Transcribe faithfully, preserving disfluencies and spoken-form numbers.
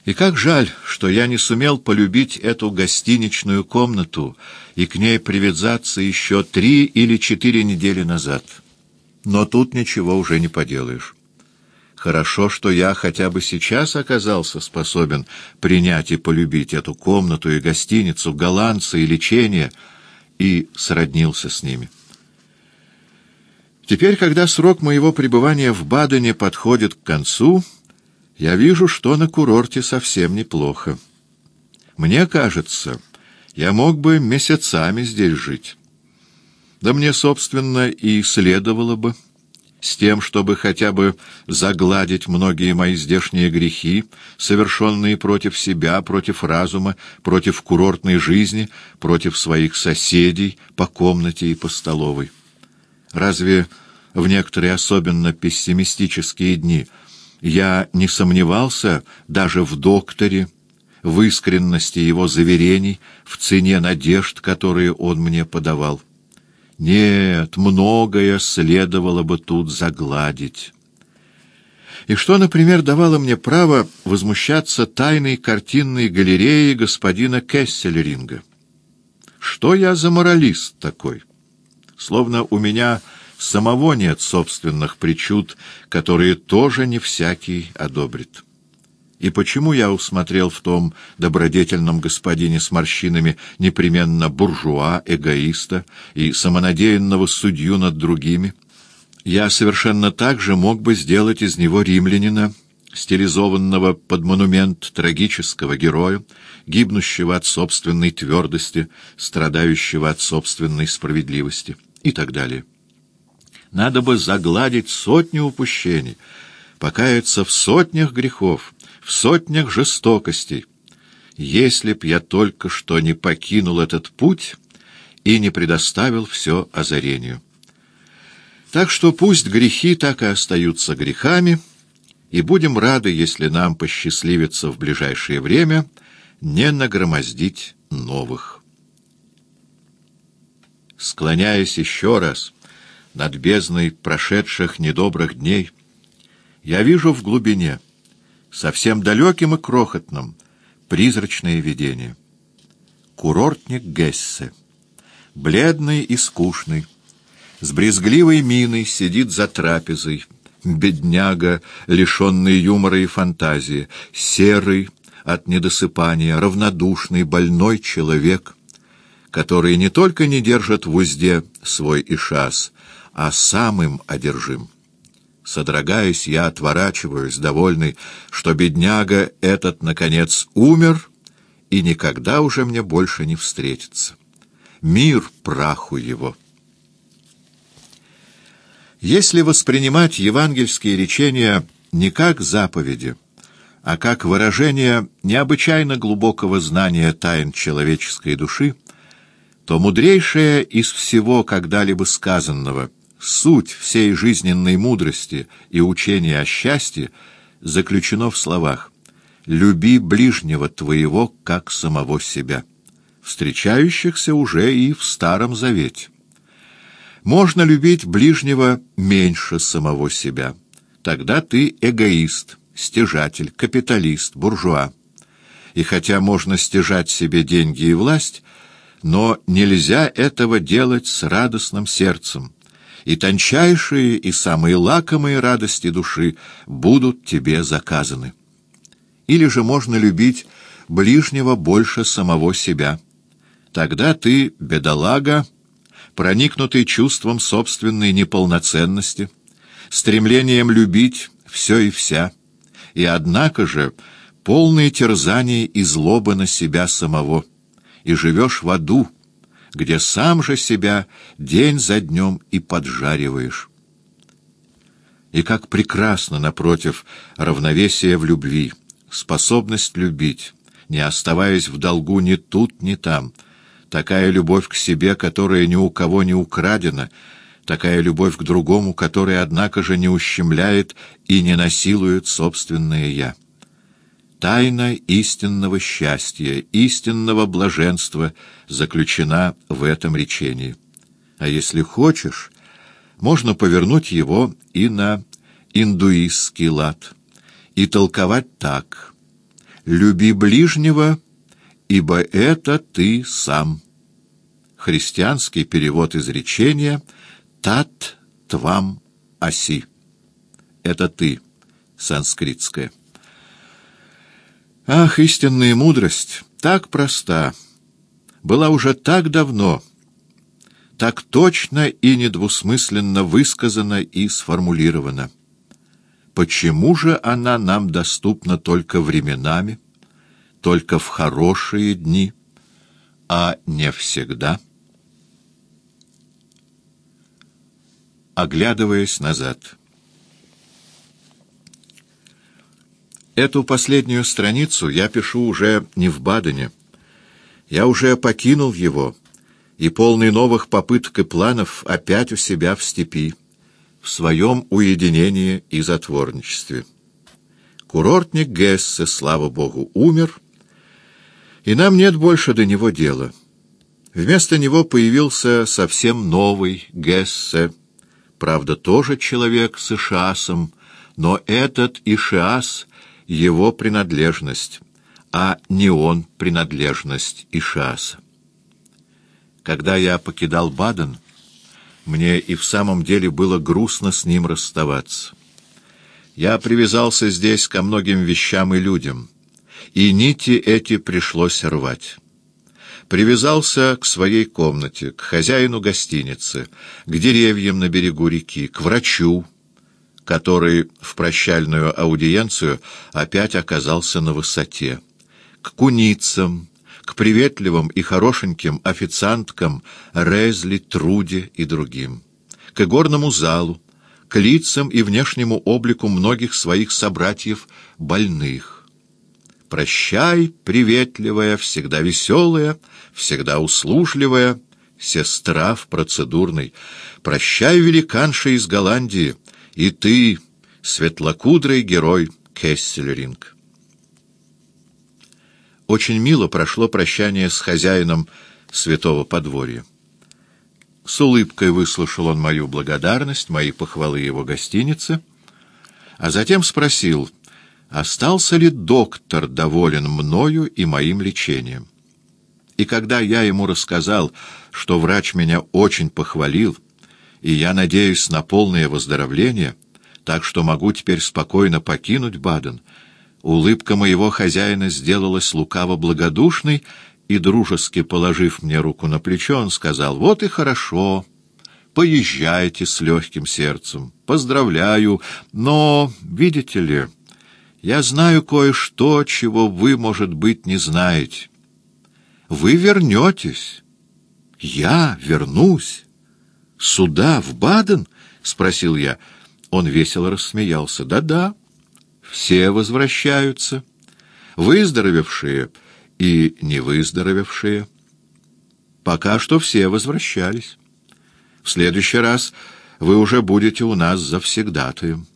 И как жаль, что я не сумел полюбить эту гостиничную комнату и к ней привязаться еще три или четыре недели назад. Но тут ничего уже не поделаешь. Хорошо, что я хотя бы сейчас оказался способен принять и полюбить эту комнату и гостиницу, голландца и лечение, и сроднился с ними. Теперь, когда срок моего пребывания в Бадене подходит к концу, я вижу, что на курорте совсем неплохо. Мне кажется, я мог бы месяцами здесь жить. Да мне, собственно, и следовало бы, с тем, чтобы хотя бы загладить многие мои здешние грехи, совершенные против себя, против разума, против курортной жизни, против своих соседей по комнате и по столовой. Разве в некоторые особенно пессимистические дни я не сомневался даже в докторе, в искренности его заверений, в цене надежд, которые он мне подавал? Нет, многое следовало бы тут загладить. И что, например, давало мне право возмущаться тайной картинной галереей господина Кессельринга? Что я за моралист такой? Словно у меня самого нет собственных причуд, которые тоже не всякий одобрит. И почему я усмотрел в том добродетельном господине с морщинами непременно буржуа, эгоиста и самонадеянного судью над другими? Я совершенно так же мог бы сделать из него римлянина, стилизованного под монумент трагического героя, гибнущего от собственной твердости, страдающего от собственной справедливости и так далее. Надо бы загладить сотни упущений, покаяться в сотнях грехов, в сотнях жестокостей, если б я только что не покинул этот путь и не предоставил все озарению. Так что пусть грехи так и остаются грехами, и будем рады, если нам посчастливится в ближайшее время не нагромоздить новых. Склоняясь еще раз над бездной прошедших недобрых дней, я вижу в глубине, совсем далеким и крохотным, призрачное видение. Курортник Гессе, бледный и скучный, с брезгливой миной сидит за трапезой, бедняга, лишенный юмора и фантазии, серый от недосыпания, равнодушный, больной человек, который не только не держит в узде свой ишас, а сам им одержим. Содрогаясь, я отворачиваюсь, довольный, что бедняга этот, наконец, умер и никогда уже мне больше не встретится. Мир праху его. Если воспринимать евангельские речения не как заповеди, а как выражение необычайно глубокого знания тайн человеческой души, то мудрейшее из всего когда-либо сказанного, суть всей жизненной мудрости и учения о счастье заключено в словах «люби ближнего твоего, как самого себя», встречающихся уже и в Старом Завете. Можно любить ближнего меньше самого себя. Тогда ты эгоист, стяжатель, капиталист, буржуа. И хотя можно стяжать себе деньги и власть, но нельзя этого делать с радостным сердцем, и тончайшие и самые лакомые радости души будут тебе заказаны. Или же можно любить ближнего больше самого себя. Тогда ты, бедолага, проникнутый чувством собственной неполноценности, стремлением любить все и вся, и однако же полный терзаний и злобы на себя самого, и живешь в аду, где сам же себя день за днем и поджариваешь. И как прекрасно, напротив, равновесие в любви, способность любить, не оставаясь в долгу ни тут, ни там, такая любовь к себе, которая ни у кого не украдена, такая любовь к другому, которая, однако же, не ущемляет и не насилует собственное «я». Тайна истинного счастья, истинного блаженства заключена в этом речении. А если хочешь, можно повернуть его и на индуистский лад, и толковать так. «Люби ближнего, ибо это ты сам». Христианский перевод изречения «Тат твам аси». Это ты, санскритское. Ах, истинная мудрость, так проста, была уже так давно, так точно и недвусмысленно высказана и сформулирована. Почему же она нам доступна только временами, только в хорошие дни, а не всегда? Оглядываясь назад. Эту последнюю страницу я пишу уже не в Бадене. Я уже покинул его, и полный новых попыток и планов опять у себя в степи, в своем уединении и затворничестве. Курортник Гессе, слава богу, умер, и нам нет больше до него дела. Вместо него появился совсем новый Гессе, правда, тоже человек с Ишиасом, но этот Ишиас — его принадлежность, а не он принадлежность Ишиаса. Когда я покидал Баден, мне и в самом деле было грустно с ним расставаться. Я привязался здесь ко многим вещам и людям, и нити эти пришлось рвать. Привязался к своей комнате, к хозяину гостиницы, к деревьям на берегу реки, к врачу, который в прощальную аудиенцию опять оказался на высоте, к куницам, к приветливым и хорошеньким официанткам Резли, Труде и другим, к игорному залу, к лицам и внешнему облику многих своих собратьев больных. Прощай, приветливая, всегда веселая, всегда услужливая сестра в процедурной. Прощай, великанша из Голландии, и ты, светлокудрый герой Кессельринг. Очень мило прошло прощание с хозяином святого подворья. С улыбкой выслушал он мою благодарность, мои похвалы его гостиницы, а затем спросил, остался ли доктор доволен мною и моим лечением. И когда я ему рассказал, что врач меня очень похвалил, и я надеюсь на полное выздоровление, так что могу теперь спокойно покинуть Баден, улыбка моего хозяина сделалась лукаво-благодушной, и, дружески положив мне руку на плечо, он сказал, «Вот и хорошо, поезжайте с легким сердцем, поздравляю, но, видите ли, я знаю кое-что, чего вы, может быть, не знаете. Вы вернетесь. Я вернусь. Сюда, в Баден?» — спросил я. Он весело рассмеялся. «Да-да, все возвращаются, выздоровевшие и не выздоровевшие. Пока что все возвращались. В следующий раз вы уже будете у нас завсегдатаем».